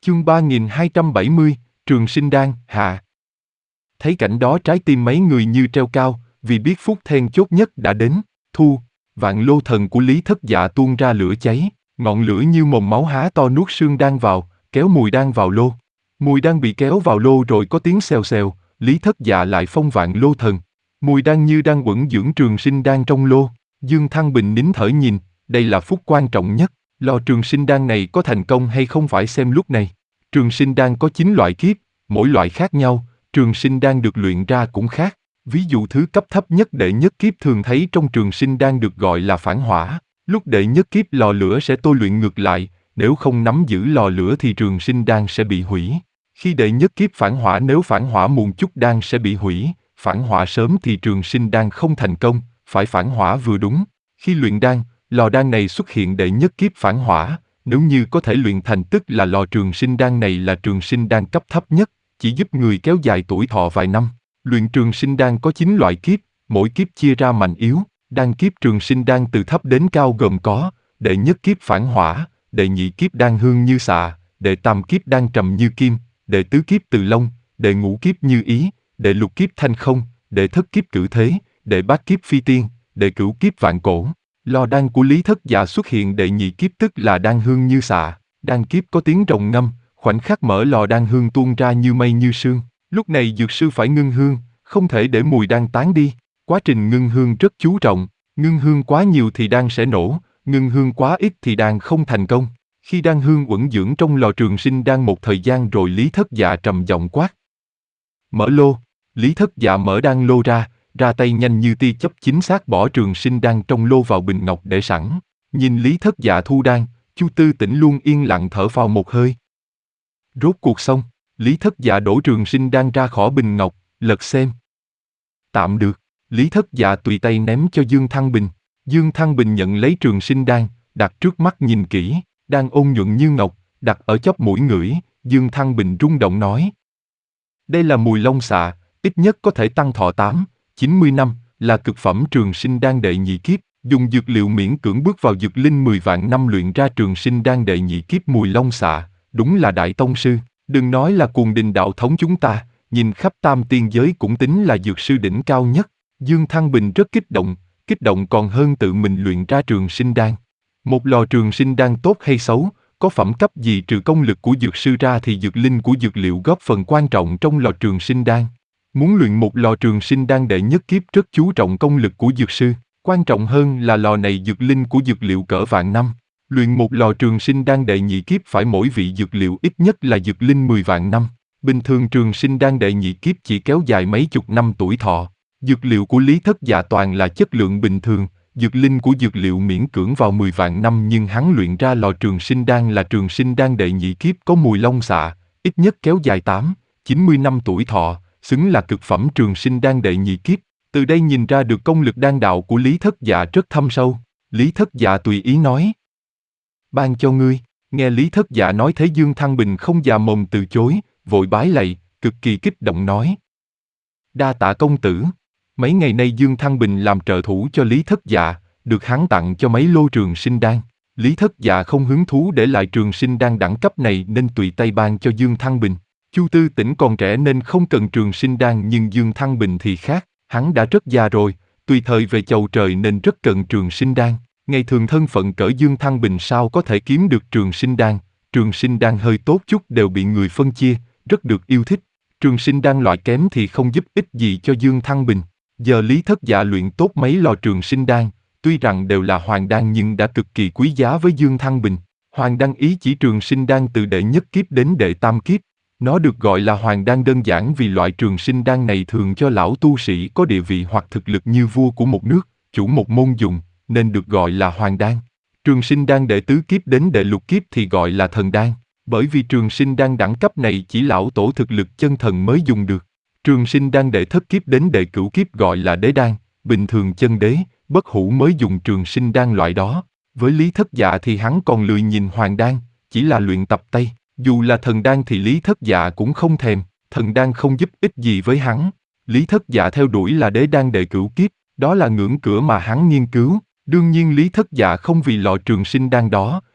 Chương 3270, Trường Sinh Đan, hạ. Thấy cảnh đó trái tim mấy người như treo cao, vì biết phút then chốt nhất đã đến. Thu, vạn lô thần của Lý Thất Dạ tuôn ra lửa cháy, ngọn lửa như mồm máu há to nuốt xương đan vào, kéo mùi đan vào lô. Mùi đan bị kéo vào lô rồi có tiếng xèo xèo, Lý Thất Dạ lại phong vạn lô thần. Mùi đan như đang quẩn dưỡng trường sinh đan trong lô. Dương Thăng Bình nín thở nhìn, đây là phút quan trọng nhất. Lò trường sinh đan này có thành công hay không phải xem lúc này. Trường sinh đan có 9 loại kiếp, mỗi loại khác nhau, trường sinh đan được luyện ra cũng khác. Ví dụ thứ cấp thấp nhất đệ nhất kiếp thường thấy trong trường sinh đan được gọi là phản hỏa. Lúc đệ nhất kiếp lò lửa sẽ tôi luyện ngược lại, nếu không nắm giữ lò lửa thì trường sinh đan sẽ bị hủy. Khi đệ nhất kiếp phản hỏa nếu phản hỏa muộn chút đan sẽ bị hủy, phản hỏa sớm thì trường sinh đan không thành công, phải phản hỏa vừa đúng. Khi luyện đan, lò đan này xuất hiện đệ nhất kiếp phản hỏa, nếu như có thể luyện thành tức là lò trường sinh đan này là trường sinh đan cấp thấp nhất, chỉ giúp người kéo dài tuổi thọ vài năm. Luyện trường sinh đan có 9 loại kiếp, mỗi kiếp chia ra mạnh yếu, đan kiếp trường sinh đan từ thấp đến cao gồm có, đệ nhất kiếp phản hỏa, đệ nhị kiếp đan hương như xạ, đệ tam kiếp đan trầm như kim, đệ tứ kiếp từ long, đệ ngũ kiếp như ý, đệ lục kiếp thanh không, đệ thất kiếp cử thế, đệ bát kiếp phi tiên, đệ cửu kiếp vạn cổ. Lò đan của Lý Thất Dạ xuất hiện đệ nhị kiếp tức là đan hương như xạ, đan kiếp có tiếng rồng ngâm, khoảnh khắc mở lò đan hương tuôn ra như mây như sương. Lúc này dược sư phải ngưng hương, không thể để mùi đan tán đi. Quá trình ngưng hương rất chú trọng, ngưng hương quá nhiều thì đan sẽ nổ, ngưng hương quá ít thì đan không thành công. Khi đan hương uẩn dưỡng trong lò trường sinh đan một thời gian rồi Lý Thất Dạ trầm giọng quát. Mở lô. Lý Thất Dạ mở đan lô ra tay nhanh như tia chớp chính xác bỏ trường sinh đan trong lô vào bình ngọc để sẵn. Nhìn Lý Thất Dạ thu đan, Chu Tư Tĩnh luôn yên lặng thở phào một hơi. Rốt cuộc xong, Lý Thất Dạ đổ trường sinh đan ra khỏi bình ngọc, lật xem. Tạm được, Lý Thất Dạ tùy tay ném cho Dương Thăng Bình. Dương Thăng Bình nhận lấy trường sinh đan, đặt trước mắt nhìn kỹ, đan ôn nhuận như ngọc, đặt ở chóp mũi ngửi, Dương Thăng Bình rung động nói. Đây là mùi long xạ, ít nhất có thể tăng thọ 90 năm, là cực phẩm trường sinh đan đệ nhị kiếp, dùng dược liệu miễn cưỡng bước vào dược linh 10 vạn năm luyện ra trường sinh đan đệ nhị kiếp mùi long xạ, đúng là đại tông sư, đừng nói là Cuồng Đình đạo thống chúng ta, nhìn khắp tam tiên giới cũng tính là dược sư đỉnh cao nhất. Dương Thăng Bình rất kích động còn hơn tự mình luyện ra trường sinh đan. Một lò trường sinh đan tốt hay xấu, có phẩm cấp gì trừ công lực của dược sư ra thì dược linh của dược liệu góp phần quan trọng trong lò trường sinh đan. Muốn luyện một lò trường sinh đan đệ nhất kiếp rất chú trọng công lực của dược sư, quan trọng hơn là lò này dược linh của dược liệu cỡ vạn năm. Luyện một lò trường sinh đan đệ nhị kiếp phải mỗi vị dược liệu ít nhất là dược linh 10 vạn năm. Bình thường trường sinh đan đệ nhị kiếp chỉ kéo dài mấy chục năm tuổi thọ. Dược liệu của Lý Thất Dạ toàn là chất lượng bình thường, dược linh của dược liệu miễn cưỡng vào 10 vạn năm nhưng hắn luyện ra lò trường sinh đan là trường sinh đan đệ nhị kiếp có mùi long xạ, ít nhất kéo dài 90 năm tuổi thọ, xứng là cực phẩm trường sinh đan đệ nhị kiếp. Từ đây nhìn ra được công lực đan đạo của Lý Thất Dạ rất thâm sâu. Lý Thất Dạ tùy ý nói. Ban cho ngươi. Nghe Lý Thất Dạ nói thế Dương Thăng Bình không già mồm từ chối, vội bái lạy, cực kỳ kích động nói. Đa tạ công tử. Mấy ngày nay Dương Thăng Bình làm trợ thủ cho Lý Thất Dạ, được hắn tặng cho mấy lô trường sinh đan. Lý Thất Dạ không hứng thú để lại trường sinh đan đẳng cấp này nên tùy tay ban cho Dương Thăng Bình. Chu Tư Tĩnh còn trẻ nên không cần trường sinh đan nhưng Dương Thăng Bình thì khác, hắn đã rất già rồi, tùy thời về chầu trời nên rất cần trường sinh đan. Ngày thường thân phận cỡ Dương Thăng Bình sao có thể kiếm được trường sinh đan hơi tốt chút đều bị người phân chia, rất được yêu thích. Trường sinh đan loại kém thì không giúp ích gì cho Dương Thăng Bình. Giờ Lý Thất Dạ luyện tốt mấy lò trường sinh đan, tuy rằng đều là hoàng đan nhưng đã cực kỳ quý giá với Dương Thăng Bình. Hoàng đan ý chỉ trường sinh đan từ đệ nhất kiếp đến đệ tam kiếp. Nó được gọi là hoàng đan đơn giản vì loại trường sinh đan này thường cho lão tu sĩ có địa vị hoặc thực lực như vua của một nước, chủ một môn dùng, nên được gọi là hoàng đan. Trường sinh đan đệ tứ kiếp đến đệ lục kiếp thì gọi là thần đan, bởi vì trường sinh đan đẳng cấp này chỉ lão tổ thực lực chân thần mới dùng được. Trường sinh đan đệ thất kiếp đến đệ cửu kiếp gọi là đế đan, bình thường chân đế, bất hủ mới dùng trường sinh đan loại đó. Với Lý Thất Dạ thì hắn còn lười nhìn hoàng đan, chỉ là luyện tập tay. Dù là thần đan thì Lý Thất Dạ cũng không thèm, thần đan không giúp ích gì với hắn. Lý Thất Dạ theo đuổi là đế đan đệ cửu kiếp, đó là ngưỡng cửa mà hắn nghiên cứu. Đương nhiên Lý Thất Dạ không vì lò trường sinh đan đó,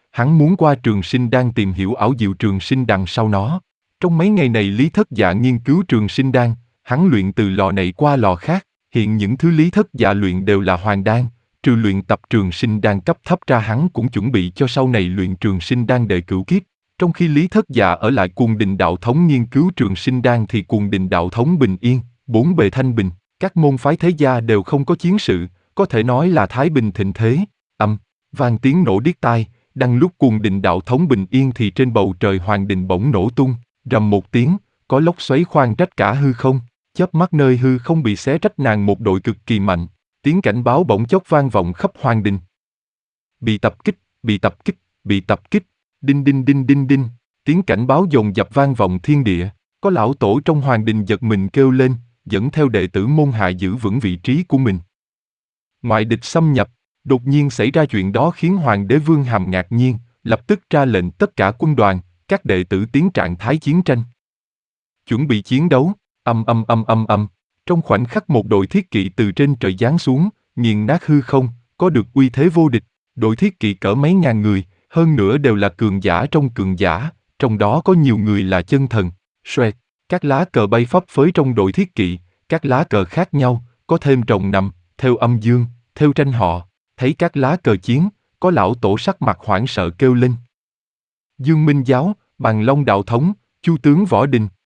hắn muốn qua Trường Sinh Đan tìm hiểu ảo diệu Trường Sinh đằng sau nó. Trong mấy ngày này Lý Thất Dạ nghiên cứu Trường Sinh Đan, hắn luyện từ lò này qua lò khác, hiện những thứ Lý Thất Dạ luyện đều là hoàn đan, trừ luyện tập Trường Sinh Đan cấp thấp ra hắn cũng chuẩn bị cho sau này luyện Trường Sinh Đan đệ cửu kiếp. Trong khi Lý Thất Dạ ở lại Cuồng Đình Đạo Thống nghiên cứu Trường Sinh Đan thì Cuồng Đình Đạo Thống bình yên, bốn bề thanh bình, các môn phái thế gia đều không có chiến sự, có thể nói là thái bình thịnh thế. Vang tiếng nổ điếc tai, đang lúc Cuồng Đình Đạo Thống bình yên thì trên bầu trời Hoàng Đình bỗng nổ tung, rầm một tiếng, có lốc xoáy khoan rách cả hư không, chớp mắt nơi hư không bị xé rách nàng một đội cực kỳ mạnh, tiếng cảnh báo bỗng chốc vang vọng khắp Hoàng Đình. Bị tập kích, bị tập kích, bị tập kích, đinh đinh đinh đinh đinh, tiếng cảnh báo dồn dập vang vọng thiên địa, có lão tổ trong Hoàng Đình giật mình kêu lên, dẫn theo đệ tử môn hạ giữ vững vị trí của mình. Ngoại địch xâm nhập, đột nhiên xảy ra chuyện đó khiến Hoàng đế Vương Hàm ngạc nhiên, lập tức ra lệnh tất cả quân đoàn, các đệ tử tiến trạng thái chiến tranh. Chuẩn bị chiến đấu, trong khoảnh khắc một đội thiết kỵ từ trên trời giáng xuống, nghiền nát hư không, có được uy thế vô địch, đội thiết kỵ cỡ mấy ngàn người, hơn nữa đều là cường giả trong cường giả, trong đó có nhiều người là chân thần. Xoẹt, các lá cờ bay phấp phới trong đội thiết kỵ, các lá cờ khác nhau, có thêm rồng nằm, theo âm dương, theo tranh họ, thấy các lá cờ chiến, có lão tổ sắc mặt hoảng sợ kêu lên. Dương Minh Giáo, Bằng Long Đạo Thống, Chu tướng Võ Đình.